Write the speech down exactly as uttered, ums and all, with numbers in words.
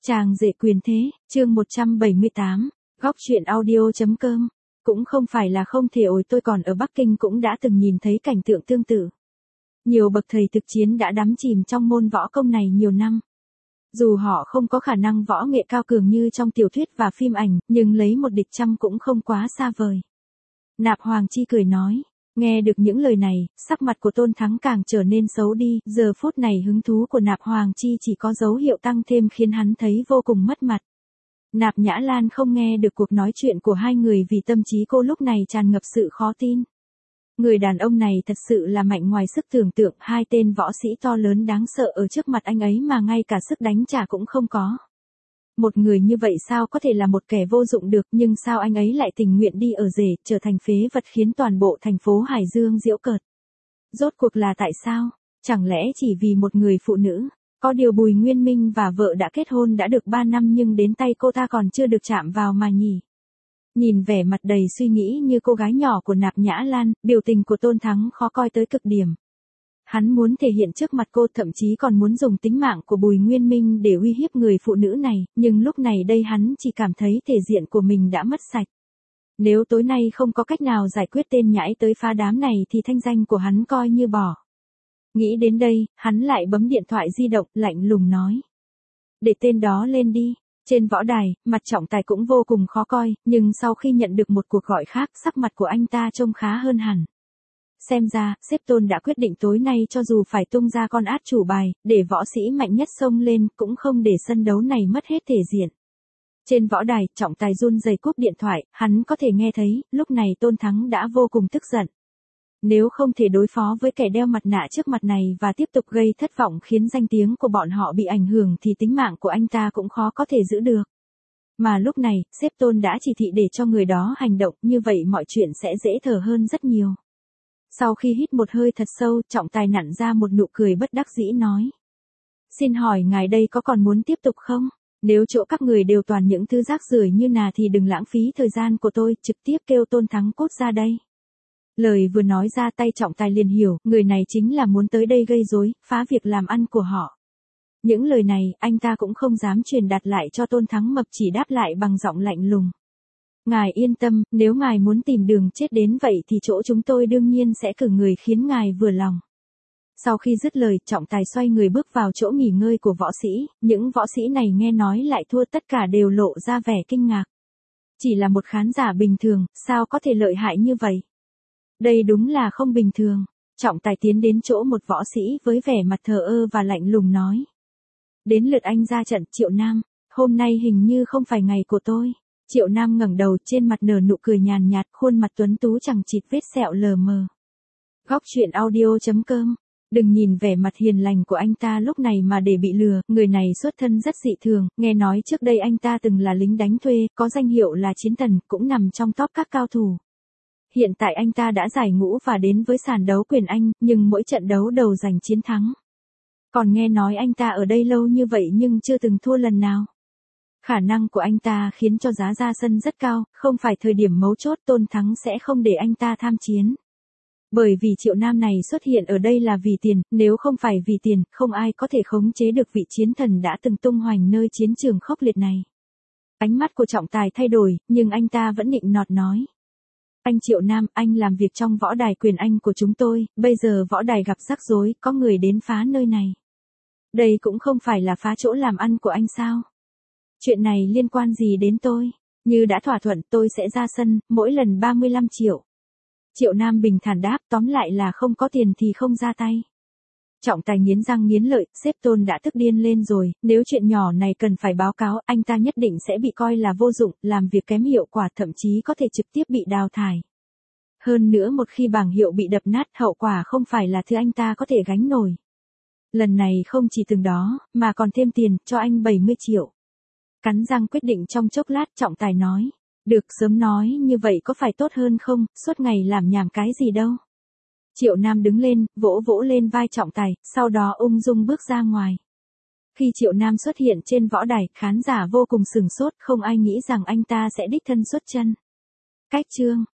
Chàng rể quyền thế, chương một trăm bảy mươi tám, góc truyện audio.com. Cũng không phải là không thể ổi, tôi còn ở Bắc Kinh cũng đã từng nhìn thấy cảnh tượng tương tự. Nhiều bậc thầy thực chiến đã đắm chìm trong môn võ công này nhiều năm. Dù họ không có khả năng võ nghệ cao cường như trong tiểu thuyết và phim ảnh, nhưng lấy một địch trăm cũng không quá xa vời. Nạp Hoàng Chi cười nói. Nghe được những lời này, sắc mặt của Tôn Thắng càng trở nên xấu đi, giờ phút này hứng thú của Nạp Hoàng Chi chỉ có dấu hiệu tăng thêm khiến hắn thấy vô cùng mất mặt. Nạp Nhã Lan không nghe được cuộc nói chuyện của hai người vì tâm trí cô lúc này tràn ngập sự khó tin. Người đàn ông này thật sự là mạnh ngoài sức tưởng tượng, hai tên võ sĩ to lớn đáng sợ ở trước mặt anh ấy mà ngay cả sức đánh trả cũng không có. Một người như vậy sao có thể là một kẻ vô dụng được, nhưng sao anh ấy lại tình nguyện đi ở rể, trở thành phế vật khiến toàn bộ thành phố Hải Dương giễu cợt. Rốt cuộc là tại sao? Chẳng lẽ chỉ vì một người phụ nữ? Có điều Bùi Nguyên Minh và vợ đã kết hôn đã được ba năm nhưng đến tay cô ta còn chưa được chạm vào mà nhỉ? Nhìn vẻ mặt đầy suy nghĩ như cô gái nhỏ của Nạp Nhã Lan, biểu tình của Tôn Thắng khó coi tới cực điểm. Hắn muốn thể hiện trước mặt cô, thậm chí còn muốn dùng tính mạng của Bùi Nguyên Minh để uy hiếp người phụ nữ này, nhưng lúc này đây hắn chỉ cảm thấy thể diện của mình đã mất sạch. Nếu tối nay không có cách nào giải quyết tên nhãi tới phá đám này thì thanh danh của hắn coi như bỏ. Nghĩ đến đây, hắn lại bấm điện thoại di động, lạnh lùng nói. Để tên đó lên đi. Trên võ đài, mặt Trọng Tài cũng vô cùng khó coi, nhưng sau khi nhận được một cuộc gọi khác, sắc mặt của anh ta trông khá hơn hẳn. Xem ra, sếp Tôn đã quyết định tối nay cho dù phải tung ra con át chủ bài, để võ sĩ mạnh nhất xông lên, cũng không để sân đấu này mất hết thể diện. Trên võ đài, Trọng Tài run rẩy cúp điện thoại, hắn có thể nghe thấy, lúc này Tôn Thắng đã vô cùng tức giận. Nếu không thể đối phó với kẻ đeo mặt nạ trước mặt này và tiếp tục gây thất vọng khiến danh tiếng của bọn họ bị ảnh hưởng thì tính mạng của anh ta cũng khó có thể giữ được. Mà lúc này, sếp Tôn đã chỉ thị để cho người đó hành động, như vậy mọi chuyện sẽ dễ thở hơn rất nhiều. Sau khi hít một hơi thật sâu, Trọng Tài nặn ra một nụ cười bất đắc dĩ nói. Xin hỏi ngài đây có còn muốn tiếp tục không? Nếu chỗ các người đều toàn những thứ rác rưởi như nà thì đừng lãng phí thời gian của tôi, trực tiếp kêu Tôn Thắng cút ra đây. Lời vừa nói ra tay Trọng Tài liền hiểu, người này chính là muốn tới đây gây rối, phá việc làm ăn của họ. Những lời này, anh ta cũng không dám truyền đạt lại cho Tôn Thắng Mập, chỉ đáp lại bằng giọng lạnh lùng. Ngài yên tâm, nếu ngài muốn tìm đường chết đến vậy thì chỗ chúng tôi đương nhiên sẽ cử người khiến ngài vừa lòng. Sau khi dứt lời, Trọng Tài xoay người bước vào chỗ nghỉ ngơi của võ sĩ, những võ sĩ này nghe nói lại thua tất cả đều lộ ra vẻ kinh ngạc. Chỉ là một khán giả bình thường, sao có thể lợi hại như vậy? Đây đúng là không bình thường. Trọng Tài tiến đến chỗ một võ sĩ với vẻ mặt thờ ơ và lạnh lùng nói. Đến lượt anh ra trận, Triệu Nam, hôm nay hình như không phải ngày của tôi. Triệu Nam ngẩng đầu, trên mặt nở nụ cười nhàn nhạt, khuôn mặt tuấn tú chẳng chịt vết sẹo lờ mờ. Góc truyện audio.com. Đừng nhìn vẻ mặt hiền lành của anh ta lúc này mà để bị lừa, người này xuất thân rất dị thường, nghe nói trước đây anh ta từng là lính đánh thuê, có danh hiệu là Chiến Thần, cũng nằm trong top các cao thủ. Hiện tại anh ta đã giải ngũ và đến với sàn đấu quyền Anh, nhưng mỗi trận đấu đầu giành chiến thắng. Còn nghe nói anh ta ở đây lâu như vậy nhưng chưa từng thua lần nào. Khả năng của anh ta khiến cho giá ra sân rất cao, không phải thời điểm mấu chốt Tôn Thắng sẽ không để anh ta tham chiến. Bởi vì Triệu Nam này xuất hiện ở đây là vì tiền, nếu không phải vì tiền, không ai có thể khống chế được vị chiến thần đã từng tung hoành nơi chiến trường khốc liệt này. Ánh mắt của Trọng Tài thay đổi, nhưng anh ta vẫn nịnh nọt nói. Anh Triệu Nam, anh làm việc trong võ đài quyền Anh của chúng tôi, bây giờ võ đài gặp rắc rối, có người đến phá nơi này. Đây cũng không phải là phá chỗ làm ăn của anh sao? Chuyện này liên quan gì đến tôi? Như đã thỏa thuận tôi sẽ ra sân, mỗi lần ba mươi lăm triệu. Triệu Nam bình thản đáp, tóm lại là không có tiền thì không ra tay. Trọng Tài nghiến răng nghiến lợi, sếp Tôn đã tức điên lên rồi, nếu chuyện nhỏ này cần phải báo cáo, anh ta nhất định sẽ bị coi là vô dụng, làm việc kém hiệu quả, thậm chí có thể trực tiếp bị đào thải. Hơn nữa một khi bảng hiệu bị đập nát, hậu quả không phải là thứ anh ta có thể gánh nổi. Lần này không chỉ từng đó, mà còn thêm tiền, cho anh bảy mươi triệu. Cắn răng quyết định trong chốc lát, Trọng Tài nói. Được, sớm nói như vậy có phải tốt hơn không, suốt ngày làm nhảm cái gì đâu. Triệu Nam đứng lên, vỗ vỗ lên vai Trọng Tài, sau đó ung dung bước ra ngoài. Khi Triệu Nam xuất hiện trên võ đài, khán giả vô cùng sửng sốt, không ai nghĩ rằng anh ta sẽ đích thân xuất chân. Cách chương